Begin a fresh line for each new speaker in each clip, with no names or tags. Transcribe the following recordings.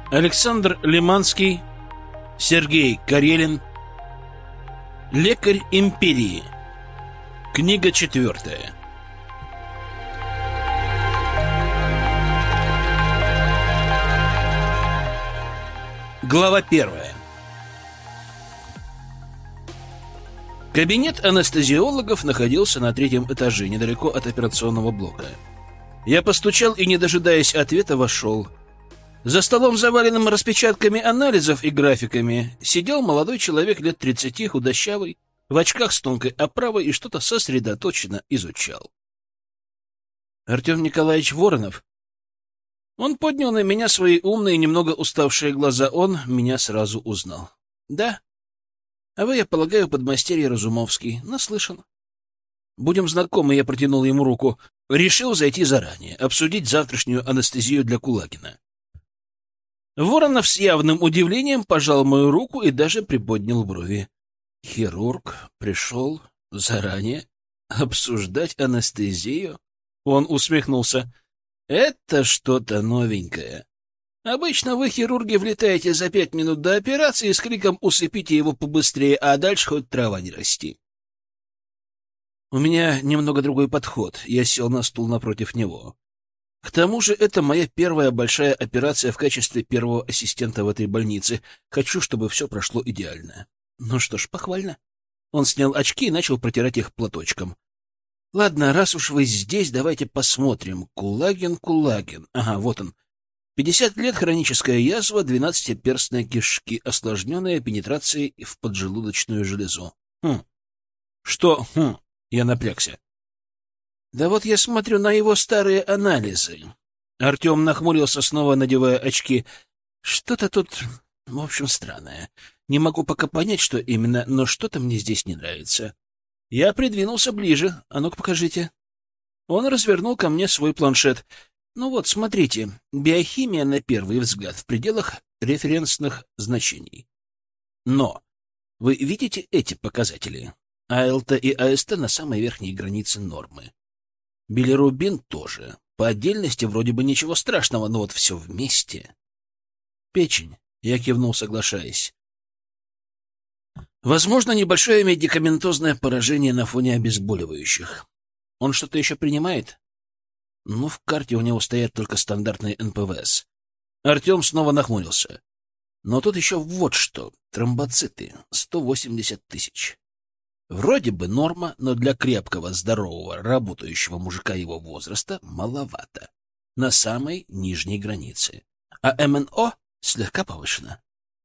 Александр Лиманский, Сергей Карелин. Лекарь империи. Книга 4. Глава 1. Кабинет анестезиологов находился на 3-м этаже, недалеко от операционного блока. Я постучал и, не дожидаясь ответа, вошел. За столом, заваленным распечатками анализов и графиками, сидел молодой человек лет 30, худощавый, в очках с тонкой оправой и что-то сосредоточенно изучал. Артем Николаевич Воронов. Он поднял на меня свои умные, немного уставшие глаза. Он меня сразу узнал. Да. А вы, я полагаю, подмастерье Разумовский. Наслышан. Будем знакомы, я протянул ему руку. Решил зайти заранее, обсудить завтрашнюю анестезию для Кулагина. Воронов с явным удивлением пожал мою руку и даже приподнял брови. Хирург пришел заранее обсуждать анестезию? Он усмехнулся. Это что-то новенькое. Обычно вы, хирурги, влетаете за 5 минут до операции и с криком «усыпите его побыстрее», а дальше хоть трава не расти. У меня немного другой подход. Я сел на стул напротив него. К тому же это моя первая большая операция в качестве первого ассистента в этой больнице. Хочу, чтобы все прошло идеально. Ну что ж, похвально. Он снял очки и начал протирать их платочком. Ладно, раз уж вы здесь, давайте посмотрим. Кулагин. Ага, вот он. 50 лет, хроническая язва, 12-перстной кишки, осложненная пенетрацией в поджелудочную железу. Что? Я напрягся. Да вот я смотрю на его старые анализы. Артем нахмурился, снова надевая очки. Что-то тут, в общем, странное. Не могу пока понять, что именно, но что-то мне здесь не нравится. Я придвинулся ближе. А ну-ка, покажите. Он развернул ко мне свой планшет. Ну вот, смотрите. Биохимия на первый взгляд в пределах референсных значений. Но вы видите эти показатели? АЛТ и АСТ на самой верхней границе нормы. Билирубин тоже. По отдельности вроде бы ничего страшного, но вот все вместе. Печень. Я кивнул, соглашаясь. Возможно, небольшое медикаментозное поражение на фоне обезболивающих. Он что-то еще принимает? Ну, в карте у него стоят только стандартные НПВС. Артем снова нахмурился. Но тут еще вот что. Тромбоциты. 180 тысяч. Вроде бы норма, но для крепкого, здорового, работающего мужика его возраста маловато. На самой нижней границе. А МНО слегка повышено.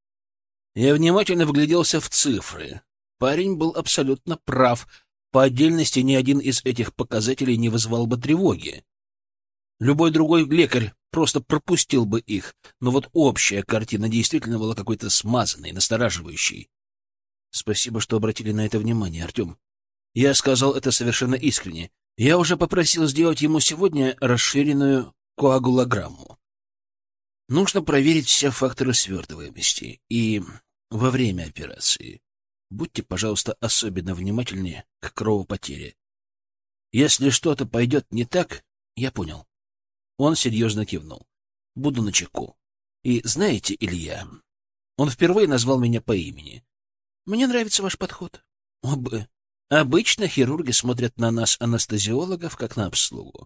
Я внимательно вгляделся в цифры. Парень был абсолютно прав. По отдельности ни один из этих показателей не вызвал бы тревоги. Любой другой лекарь просто пропустил бы их, но вот общая картина действительно была какой-то смазанной, настораживающей. Спасибо, что обратили на это внимание, Артем. Я сказал это совершенно искренне. Я уже попросил сделать ему сегодня расширенную коагулограмму. Нужно проверить все факторы свертываемости. И во время операции будьте, пожалуйста, особенно внимательны к кровопотере. Если что-то пойдет не так, я понял. Он серьезно кивнул. Буду начеку. И знаете, Илья, он впервые назвал меня по имени. Мне нравится ваш подход. Обычно хирурги смотрят на нас, анестезиологов, как на обслугу.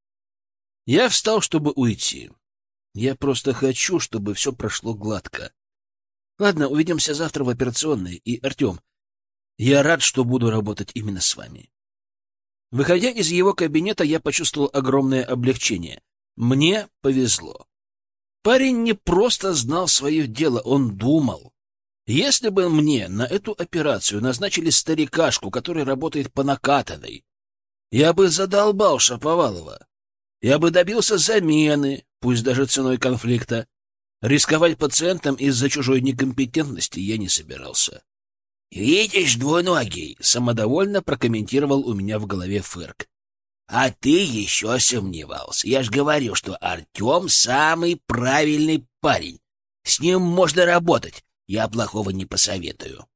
Я встал, чтобы уйти. Я просто хочу, чтобы все прошло гладко. Ладно, увидимся завтра в операционной. И, Артем, я рад, что буду работать именно с вами. Выходя из его кабинета, я почувствовал огромное облегчение. Мне повезло. Парень не просто знал свое дело, он думал. Если бы мне на эту операцию назначили старикашку, который работает по накатанной, я бы задолбал Шаповалова. Я бы добился замены, пусть даже ценой конфликта. Рисковать пациентом из-за чужой некомпетентности я не собирался. «Видишь, двуногий», — самодовольно прокомментировал у меня в голове Фырк. «А ты еще сомневался. Я ж говорил, что Артем самый правильный парень. С ним можно работать. Я плохого не посоветую».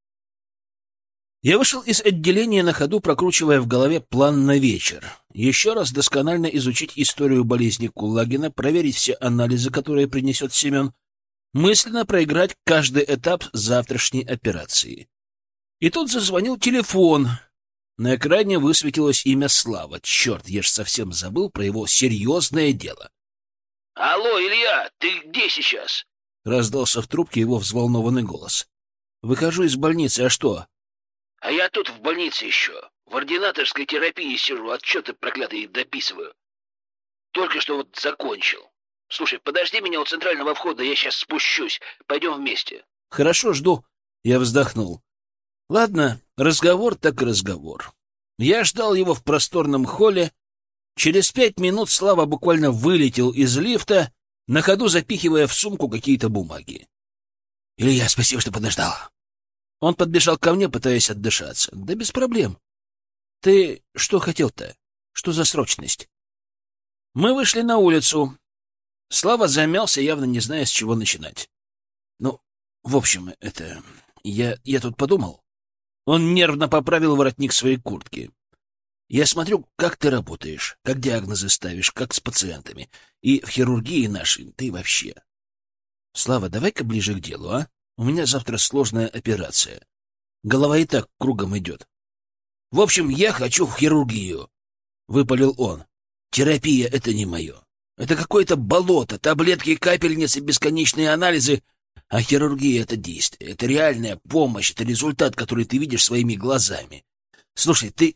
Я вышел из отделения на ходу, прокручивая в голове план на вечер. Еще раз досконально изучить историю болезни Кулагина, проверить все анализы, которые принесет Семен, мысленно проиграть каждый этап завтрашней операции. И тут зазвонил телефон. На экране высветилось имя Слава. Черт, я ж совсем забыл про его серьезное дело. — Алло, Илья, ты где сейчас? — раздался в трубке его взволнованный голос. — Выхожу из больницы, а что? — А я тут в больнице еще. В ординаторской терапии сижу, отчеты проклятые дописываю. Только что вот закончил. Слушай, подожди меня у центрального входа, я сейчас спущусь. Пойдем вместе. — Хорошо, жду. Я вздохнул. Ладно, разговор так разговор. Я ждал его в просторном холле. Через 5 минут Слава буквально вылетел из лифта, на ходу запихивая в сумку какие-то бумаги. — Илья, спасибо, что подождал. Он подбежал ко мне, пытаясь отдышаться. — Да без проблем. — Ты что хотел-то? Что за срочность? Мы вышли на улицу. Слава замялся, явно не зная, с чего начинать. — Ну, в общем, это... Я тут подумал. Он нервно поправил воротник своей куртки. Я смотрю, как ты работаешь, как диагнозы ставишь, как с пациентами. И в хирургии нашей ты вообще. Слава, давай-ка ближе к делу, а? У меня завтра сложная операция. Голова и так кругом идет. В общем, я хочу в хирургию, — выпалил он. Терапия — это не мое. Это какое-то болото, таблетки, капельницы, бесконечные анализы. А хирургия — это действие, это реальная помощь, это результат, который ты видишь своими глазами. Слушай, ты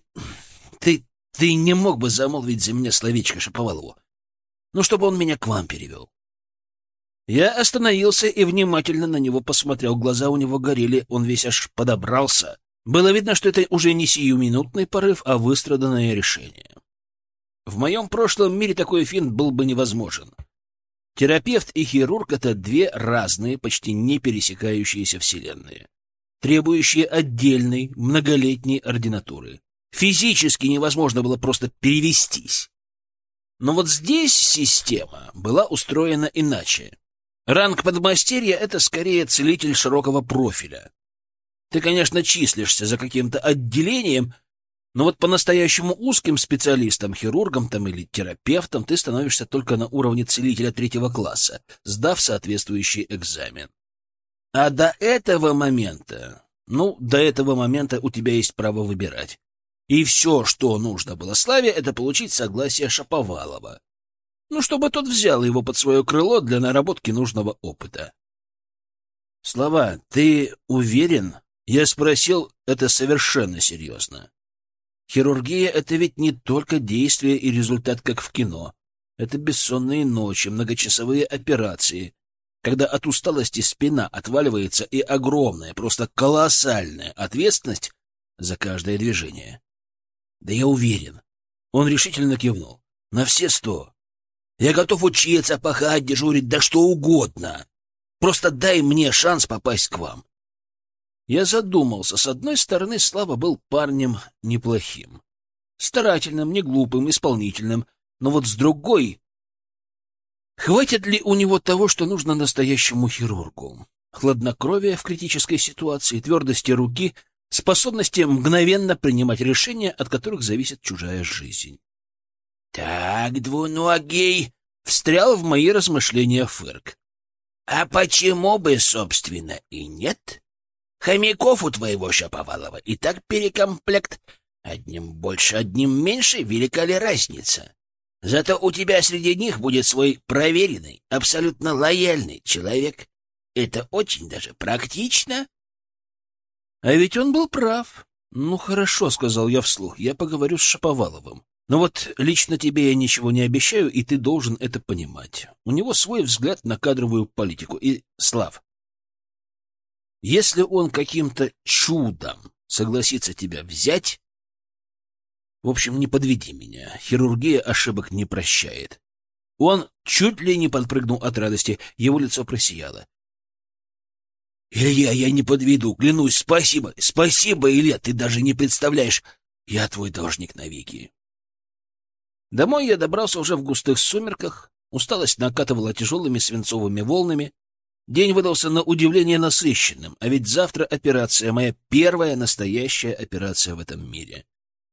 не мог бы замолвить за меня словечко Шаповалову? Ну, чтобы он меня к вам перевел. Я остановился и внимательно на него посмотрел. Глаза у него горели, он весь аж подобрался. Было видно, что это уже не сиюминутный порыв, а выстраданное решение. В моем прошлом мире такой финт был бы невозможен. Терапевт и хирург — это две разные, почти не пересекающиеся вселенные, требующие отдельной, многолетней ординатуры. Физически невозможно было просто перевестись. Но вот здесь система была устроена иначе. Ранг подмастерья — это скорее целитель широкого профиля. Ты, конечно, числишься за каким-то отделением, но вот по-настоящему узким специалистом, хирургом там или терапевтом ты становишься только на уровне целителя 3-го класса, сдав соответствующий экзамен. А до этого момента у тебя есть право выбирать. И все, что нужно было Славе, это получить согласие Шаповалова. Ну, чтобы тот взял его под свое крыло для наработки нужного опыта. — Слава, ты уверен? Я спросил это совершенно серьезно. Хирургия — это ведь не только действие и результат, как в кино. Это бессонные ночи, многочасовые операции, когда от усталости спина отваливается и огромная, просто колоссальная ответственность за каждое движение. Да я уверен. Он решительно кивнул. На все 100. Я готов учиться, пахать, дежурить, да что угодно. Просто дай мне шанс попасть к вам. Я задумался. С одной стороны, Слава был парнем неплохим. Старательным, неглупым, исполнительным. Но вот с другой... Хватит ли у него того, что нужно настоящему хирургу? Хладнокровие в критической ситуации, твердости руки, способности мгновенно принимать решения, от которых зависит чужая жизнь. «Так, двуногий!» — встрял в мои размышления Фырк. «А почему бы, собственно, и нет? Хомяков у твоего Шаповалова и так перекомплект. Одним больше, одним меньше, велика ли разница? Зато у тебя среди них будет свой проверенный, абсолютно лояльный человек. Это очень даже практично». А ведь он был прав. «Ну, хорошо», — сказал я вслух, — «я поговорю с Шаповаловым. Но вот лично тебе я ничего не обещаю, и ты должен это понимать. У него свой взгляд на кадровую политику. И, Слав, если он каким-то чудом согласится тебя взять... В общем, не подведи меня. Хирургия ошибок не прощает». Он чуть ли не подпрыгнул от радости. Его лицо просияло. «Илья, я не подведу, клянусь, спасибо. Спасибо, Илья, ты даже не представляешь. Я твой должник навеки». Домой я добрался уже в густых сумерках. Усталость накатывала тяжелыми свинцовыми волнами. День выдался на удивление насыщенным, а ведь завтра операция, моя первая настоящая операция в этом мире.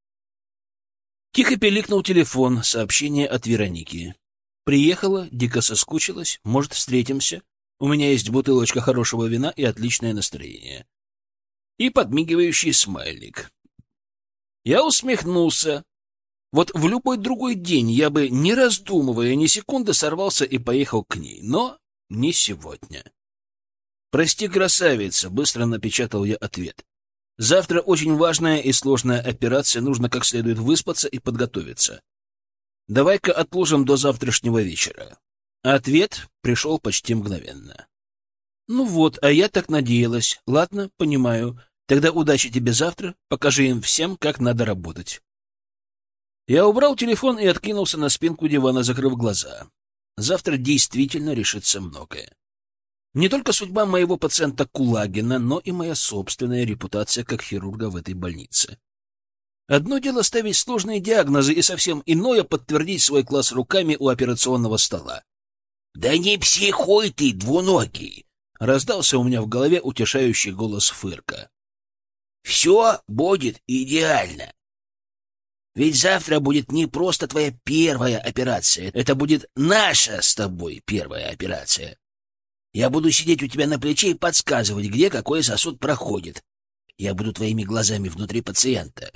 Тихо пиликнул телефон, сообщение от Вероники. «Приехала, дико соскучилась, может, встретимся?» У меня есть бутылочка хорошего вина и отличное настроение. И подмигивающий смайлик. Я усмехнулся. Вот в любой другой день я бы, не раздумывая ни секунды, сорвался и поехал к ней. Но не сегодня. «Прости, красавица», — быстро напечатал я ответ. «Завтра очень важная и сложная операция, нужно как следует выспаться и подготовиться. Давай-ка отложим до завтрашнего вечера». Ответ пришел почти мгновенно. «Ну вот, а я так надеялась. Ладно, понимаю. Тогда удачи тебе завтра. Покажи им всем, как надо работать». Я убрал телефон и откинулся на спинку дивана, закрыв глаза. Завтра действительно решится многое. Не только судьба моего пациента Кулагина, но и моя собственная репутация как хирурга в этой больнице. Одно дело ставить сложные диагнозы, и совсем иное — подтвердить свой класс руками у операционного стола. «Да не психуй ты, двуногий!» — раздался у меня в голове утешающий голос Фырка. «Все будет идеально. Ведь завтра будет не просто твоя первая операция, это будет наша с тобой первая операция. Я буду сидеть у тебя на плече и подсказывать, где какой сосуд проходит. Я буду твоими глазами внутри пациента».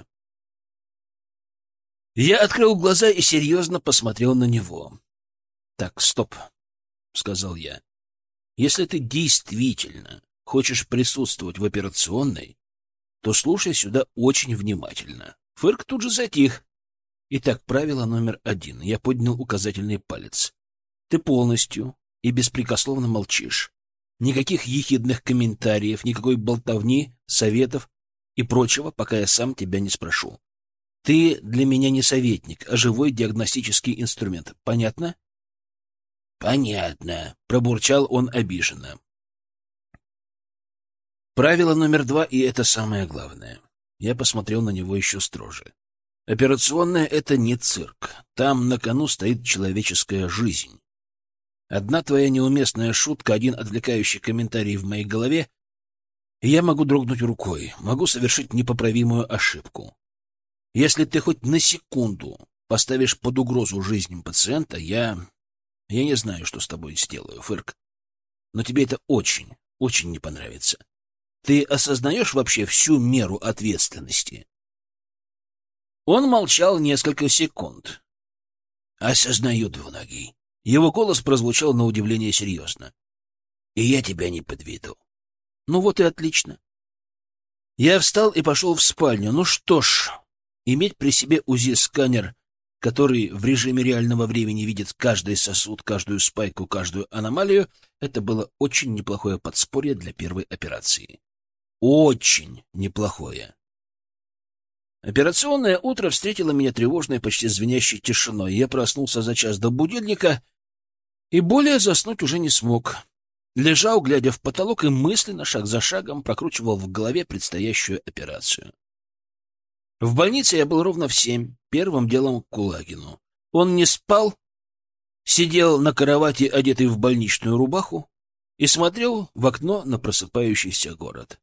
Я открыл глаза и серьезно посмотрел на него. «Так, стоп», — сказал я. «Если ты действительно хочешь присутствовать в операционной, то слушай сюда очень внимательно». Фырк тут же затих. Итак, правило номер 1. Я поднял указательный палец. Ты полностью и беспрекословно молчишь. Никаких ехидных комментариев, никакой болтовни, советов и прочего, пока я сам тебя не спрошу. Ты для меня не советник, а живой диагностический инструмент. Понятно? Понятно, пробурчал он обиженно. Правило номер 2, и это самое главное. Я посмотрел на него еще строже. Операционная — это не цирк. Там на кону стоит человеческая жизнь. Одна твоя неуместная шутка, один отвлекающий комментарий в моей голове, и я могу дрогнуть рукой, могу совершить непоправимую ошибку. Если ты хоть на секунду поставишь под угрозу жизнь пациента, я не знаю, что с тобой сделаю, Фырк. Но тебе это очень, очень не понравится. Ты осознаешь вообще всю меру ответственности?» Он молчал несколько секунд. «Осознаю, двуногий». Его голос прозвучал на удивление серьезно. «И я тебя не подведу». «Ну вот и отлично». Я встал и пошел в спальню. Ну что ж, иметь при себе УЗИ-сканер, который в режиме реального времени видит каждый сосуд, каждую спайку, каждую аномалию, это было очень неплохое подспорье для первой операции. Очень неплохое. Операционное утро встретило меня тревожной, почти звенящей тишиной. Я проснулся за час до будильника и более заснуть уже не смог. Лежал, глядя в потолок, и мысленно, шаг за шагом, прокручивал в голове предстоящую операцию. В больнице я был ровно в 7, первым делом к Кулагину. Он не спал, сидел на кровати, одетый в больничную рубаху, и смотрел в окно на просыпающийся город.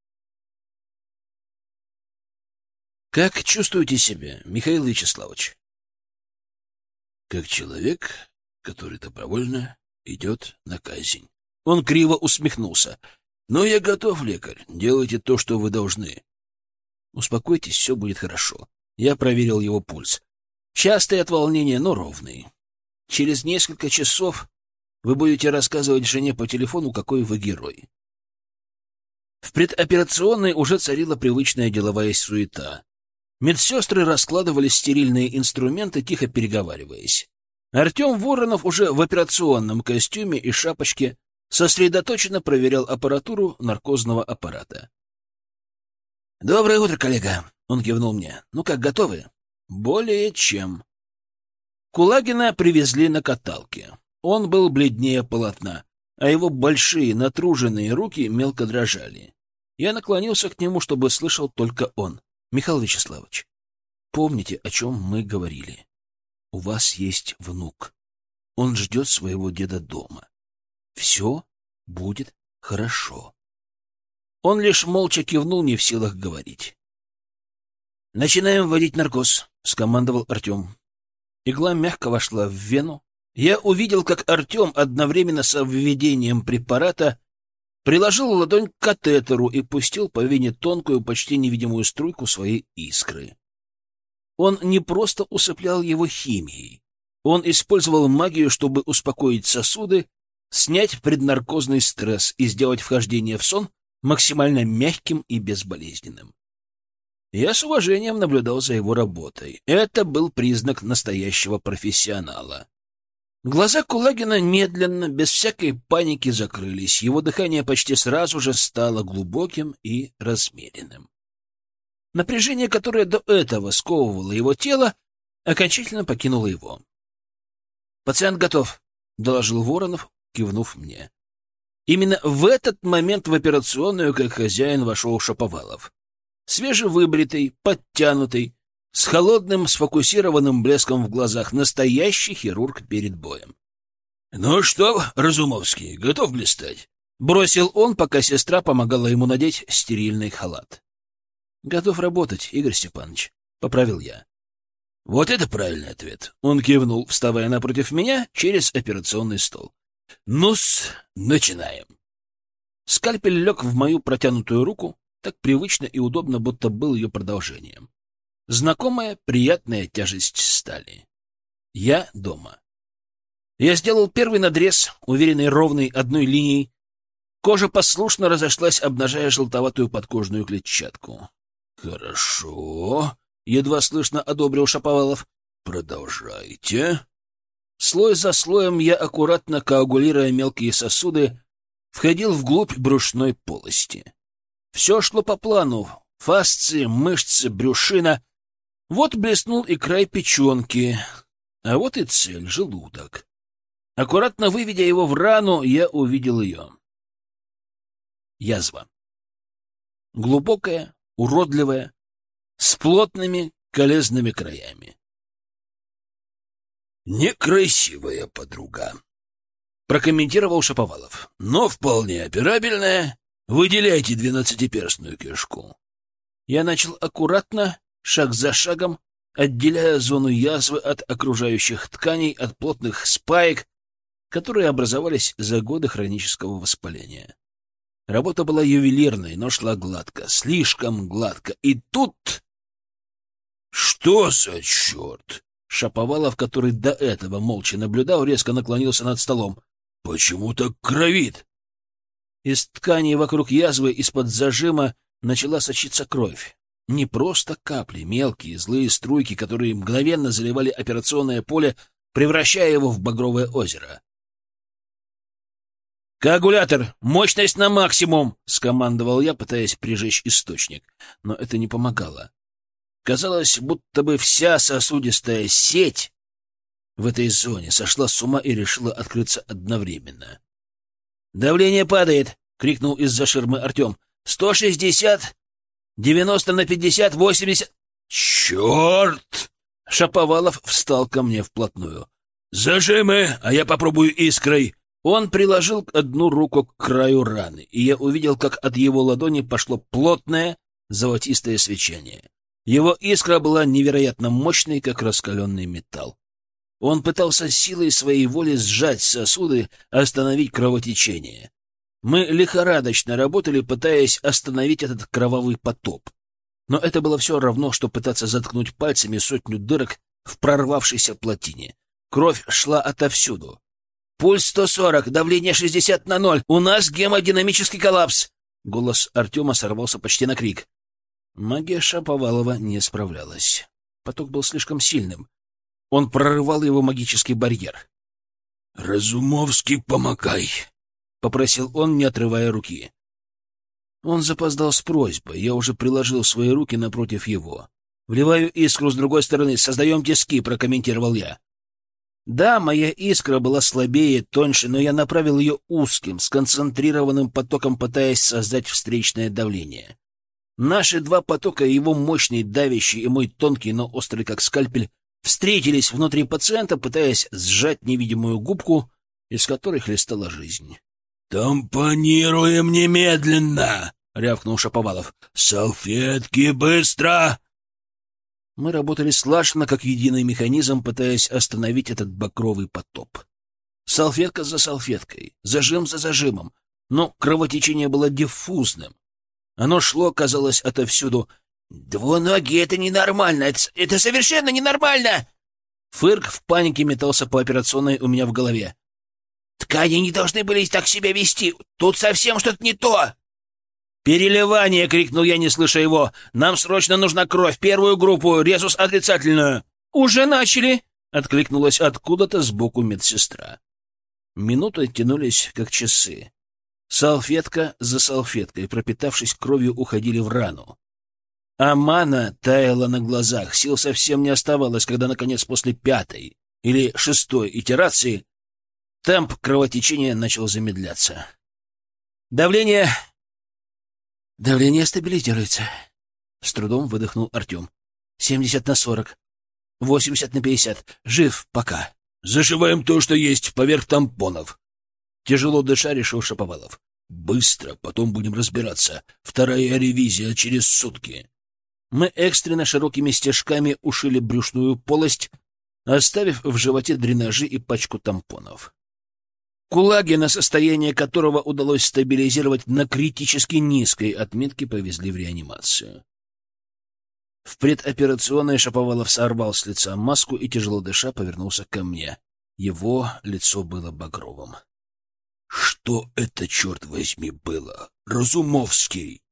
«Как чувствуете себя, Михаил Вячеславович?» «Как человек, который добровольно идет на казнь». Он криво усмехнулся. «Но я готов, лекарь. Делайте то, что вы должны». «Успокойтесь, все будет хорошо». Я проверил его пульс. Частый от волнения, но ровный. Через несколько часов вы будете рассказывать жене по телефону, какой вы герой. В предоперационной уже царила привычная деловая суета. Медсестры раскладывали стерильные инструменты, тихо переговариваясь. Артем Воронов уже в операционном костюме и шапочке сосредоточенно проверял аппаратуру наркозного аппарата. «Доброе утро, коллега!» — он кивнул мне. «Ну как, готовы?» «Более чем». Кулагина привезли на каталке. Он был бледнее полотна, а его большие натруженные руки мелко дрожали. Я наклонился к нему, чтобы слышал только он. «Михаил Вячеславович, помните, о чем мы говорили? У вас есть внук. Он ждет своего деда дома. Все будет хорошо». Он лишь молча кивнул, не в силах говорить. «Начинаем вводить наркоз», — скомандовал Артем. Игла мягко вошла в вену, Я увидел, как Артем одновременно с введением препарата приложил ладонь к катетеру и пустил по вене тонкую, почти невидимую струйку своей искры. Он не просто усыплял его химией. Он использовал магию, чтобы успокоить сосуды, снять преднаркозный стресс и сделать вхождение в сон максимально мягким и безболезненным. Я с уважением наблюдал за его работой. Это был признак настоящего профессионала. Глаза Кулагина медленно, без всякой паники, закрылись. Его дыхание почти сразу же стало глубоким и размеренным. Напряжение, которое до этого сковывало его тело, окончательно покинуло его. «Пациент готов», — доложил Воронов, кивнув мне. Именно в этот момент в операционную, как хозяин, вошел Шаповалов. Свежевыбритый, подтянутый, с холодным, сфокусированным блеском в глазах, настоящий хирург перед боем. — Ну что, Разумовский, готов блистать? — бросил он, пока сестра помогала ему надеть стерильный халат. — Готов работать, Игорь Степанович, — поправил я. — Вот это правильный ответ. Он кивнул, вставая напротив меня через операционный стол. — Ну-с, начинаем. Скальпель лег в мою протянутую руку, так привычно и удобно, будто был ее продолжением. Знакомая, приятная тяжесть стали. Я дома. Я сделал первый надрез, уверенный ровной одной линией. Кожа послушно разошлась, обнажая желтоватую подкожную клетчатку. — Хорошо, — едва слышно одобрил Шаповалов. — Продолжайте. Слой за слоем я, аккуратно коагулируя мелкие сосуды, входил вглубь брюшной полости. Все шло по плану. Фасции, мышцы, брюшина. Вот блеснул и край печенки, а вот и цель — желудок. Аккуратно выведя его в рану, я увидел ее. Язва. Глубокая, уродливая, с плотными колезными краями. «Некрасивая подруга», — прокомментировал Шаповалов, — «но вполне операбельная. Выделяйте 12-перстную кишку». Я начал аккуратно, шаг за шагом, отделяя зону язвы от окружающих тканей, от плотных спаек, которые образовались за годы хронического воспаления. Работа была ювелирной, но шла гладко, слишком гладко. И тут... «Что за черт?» Шаповалов, который до этого молча наблюдал, резко наклонился над столом. «Почему так кровит?» Из тканей вокруг язвы из-под зажима начала сочиться кровь. Не просто капли, мелкие, злые струйки, которые мгновенно заливали операционное поле, превращая его в багровое озеро. «Коагулятор! Мощность на максимум!» — скомандовал я, пытаясь прижечь источник. Но это не помогало. Казалось, будто бы вся сосудистая сеть в этой зоне сошла с ума и решила открыться одновременно. «Давление падает!» — крикнул из-за ширмы Артем. 160, 90 на 50, 80... «Черт!» Шаповалов встал ко мне вплотную. «Зажимы, а я попробую искрой!» Он приложил одну руку к краю раны, и я увидел, как от его ладони пошло плотное золотистое свечение. Его искра была невероятно мощной, как раскаленный металл. Он пытался силой своей воли сжать сосуды, остановить кровотечение. Мы лихорадочно работали, пытаясь остановить этот кровавый потоп. Но это было все равно, что пытаться заткнуть пальцами сотню дырок в прорвавшейся плотине. Кровь шла отовсюду. «Пульс 140, давление 60 на 0. У нас гемодинамический коллапс!» Голос Артема сорвался почти на крик. Магия Шаповалова не справлялась. Поток был слишком сильным. Он прорывал его магический барьер. «Разумовский, помогай!» — попросил он, не отрывая руки. Он запоздал с просьбой. Я уже приложил свои руки напротив его. «Вливаю искру с другой стороны. Создаем тиски», — прокомментировал я. Да, моя искра была слабее, тоньше, но я направил ее узким, сконцентрированным потоком, пытаясь создать встречное давление. Наши два потока, его мощный, давящий, и мой тонкий, но острый, как скальпель, встретились внутри пациента, пытаясь сжать невидимую губку, из которой хлестала жизнь. «Тампонируем немедленно!» — рявкнул Шаповалов. «Салфетки, быстро!» Мы работали слаженно, как единый механизм, пытаясь остановить этот багровый потоп. Салфетка за салфеткой, зажим за зажимом, но кровотечение было диффузным. Оно шло, казалось, отовсюду. «Двуногие — это ненормально! Это совершенно ненормально!» Фырк в панике метался по операционной у меня в голове. «Ткани не должны были так себя вести! Тут совсем что-то не то!» «Переливание!» — крикнул я, не слыша его. «Нам срочно нужна кровь! Первую группу! Резус отрицательную!» «Уже начали!» — откликнулась откуда-то сбоку медсестра. Минуты тянулись, как часы. Салфетка за салфеткой, пропитавшись кровью, уходили в рану. А мана таяла на глазах, сил совсем не оставалось, когда, наконец, после 5-й или 6-й итерации темп кровотечения начал замедляться. Давление стабилизируется. С трудом выдохнул Артем. 70/40, 80/50. Жив пока. Зашиваем то, что есть, поверх тампонов. Тяжело дыша, решил Шаповалов. Быстро, потом будем разбираться. 2-я ревизия через сутки. Мы экстренно широкими стежками ушили брюшную полость, оставив в животе дренажи и пачку тампонов. Кулагина, состояние которого удалось стабилизировать на критически низкой отметке, повезли в реанимацию. В предоперационной Шаповалов сорвал с лица маску и, тяжело дыша, повернулся ко мне. Его лицо было багровым. — Что это, черт возьми, было? Разумовский!